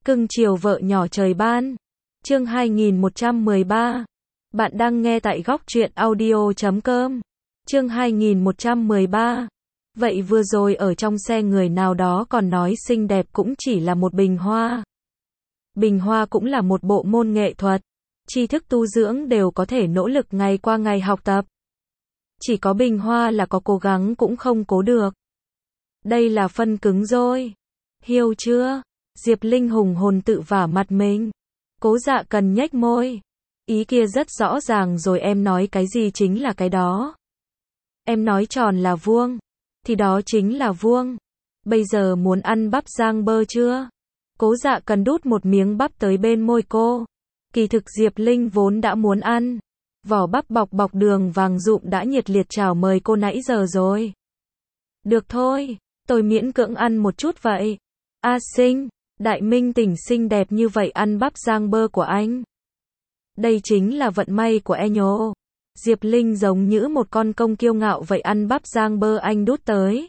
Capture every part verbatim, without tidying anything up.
Cưng chiều vợ nhỏ trời ban. Chương hai nghìn một trăm mười ba. Bạn đang nghe tại góc truyện audio chấm com. Chương hai nghìn một trăm mười ba. Vậy vừa rồi ở trong xe người nào đó còn nói xinh đẹp cũng chỉ là một bình hoa. Bình hoa cũng là một bộ môn nghệ thuật. Tri thức tu dưỡng đều có thể nỗ lực ngày qua ngày học tập. Chỉ có bình hoa là có cố gắng cũng không cố được. Đây là phân cứng rồi. Hiểu chưa? Diệp Linh hùng hồn tự vả mặt mình. Cố Dạ Cần nhếch môi. Ý kia rất rõ ràng rồi, em nói cái gì chính là cái đó. Em nói tròn là vuông, thì đó chính là vuông. Bây giờ muốn ăn bắp rang bơ chưa? Cố Dạ Cần đút một miếng bắp tới bên môi cô. Kỳ thực Diệp Linh vốn đã muốn ăn. Vỏ bắp bọc bọc đường vàng rụm đã nhiệt liệt chào mời cô nãy giờ rồi. Được thôi, tôi miễn cưỡng ăn một chút vậy. A Sinh, Đại Minh Tỉnh xinh đẹp như vậy ăn bắp rang bơ của anh. Đây chính là vận may của e nhô. Diệp Linh giống như một con công kiêu ngạo vậy ăn bắp rang bơ anh đút tới.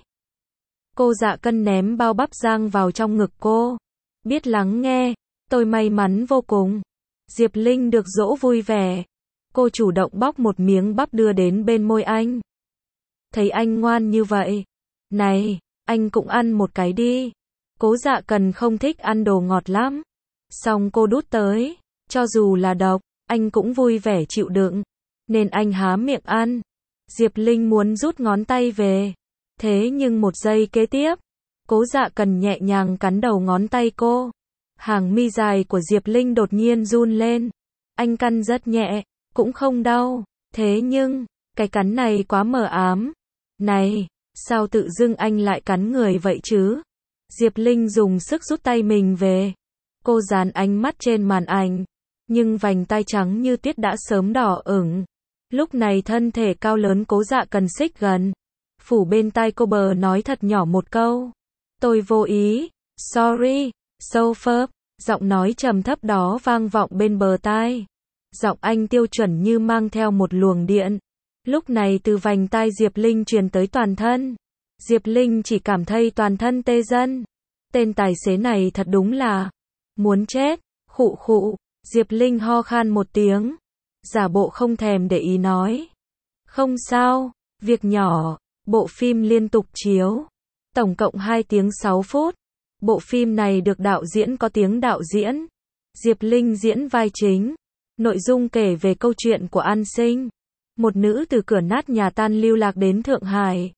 Cô Dạ Cần ném bao bắp rang vào trong ngực cô. Biết lắng nghe, tôi may mắn vô cùng. Diệp Linh được dỗ vui vẻ. Cô chủ động bóc một miếng bắp đưa đến bên môi anh. Thấy anh ngoan như vậy. Này, anh cũng ăn một cái đi. Cố Dạ Cần không thích ăn đồ ngọt lắm. Xong cô đút tới. Cho dù là độc, anh cũng vui vẻ chịu đựng. Nên anh há miệng ăn. Diệp Linh muốn rút ngón tay về. Thế nhưng một giây kế tiếp, Cố Dạ Cần nhẹ nhàng cắn đầu ngón tay cô. Hàng mi dài của Diệp Linh đột nhiên run lên. Anh căn rất nhẹ, cũng không đau. Thế nhưng, cái cắn này quá mờ ám. Này, sao tự dưng anh lại cắn người vậy chứ? Diệp Linh dùng sức rút tay mình về. Cô dán ánh mắt trên màn ảnh. Nhưng vành tai trắng như tuyết đã sớm đỏ ửng. Lúc này thân thể cao lớn Cố Dạ Cần xích gần. Phủ bên tai cô bờ nói thật nhỏ một câu. Tôi vô ý. Sorry. So phớp. Giọng nói trầm thấp đó vang vọng bên bờ tai. Giọng anh tiêu chuẩn như mang theo một luồng điện. Lúc này từ vành tai Diệp Linh truyền tới toàn thân. Diệp Linh chỉ cảm thấy toàn thân tê dần. Tên tài xế này thật đúng là muốn chết. Khụ khụ. Diệp Linh ho khan một tiếng. Giả bộ không thèm để ý nói. Không sao, việc nhỏ. Bộ phim liên tục chiếu. Tổng cộng hai tiếng sáu phút. Bộ phim này được đạo diễn có tiếng đạo diễn. Diệp Linh diễn vai chính. Nội dung kể về câu chuyện của An Sinh. Một nữ từ cửa nát nhà tan lưu lạc đến Thượng Hải.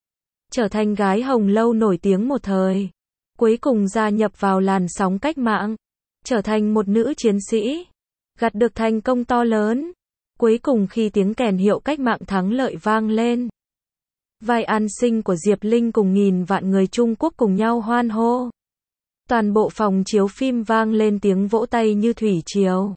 Trở thành gái hồng lâu nổi tiếng một thời. Cuối cùng gia nhập vào làn sóng cách mạng. Trở thành một nữ chiến sĩ. Gặt được thành công to lớn. Cuối cùng khi tiếng kèn hiệu cách mạng thắng lợi vang lên. Vai An Sinh của Diệp Linh cùng nghìn vạn người Trung Quốc cùng nhau hoan hô. Toàn bộ phòng chiếu phim vang lên tiếng vỗ tay như thủy triều.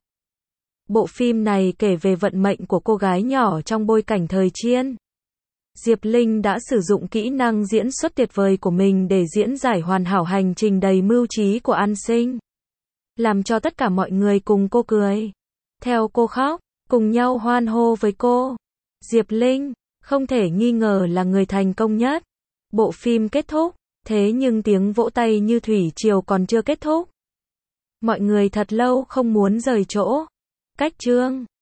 Bộ phim này kể về vận mệnh của cô gái nhỏ trong bối cảnh thời chiến. Diệp Linh đã sử dụng kỹ năng diễn xuất tuyệt vời của mình để diễn giải hoàn hảo hành trình đầy mưu trí của An Sinh. Làm cho tất cả mọi người cùng cô cười. Theo cô khóc, cùng nhau hoan hô với cô. Diệp Linh, không thể nghi ngờ là người thành công nhất. Bộ phim kết thúc, thế nhưng tiếng vỗ tay như thủy triều còn chưa kết thúc. Mọi người thật lâu không muốn rời chỗ. Cách chương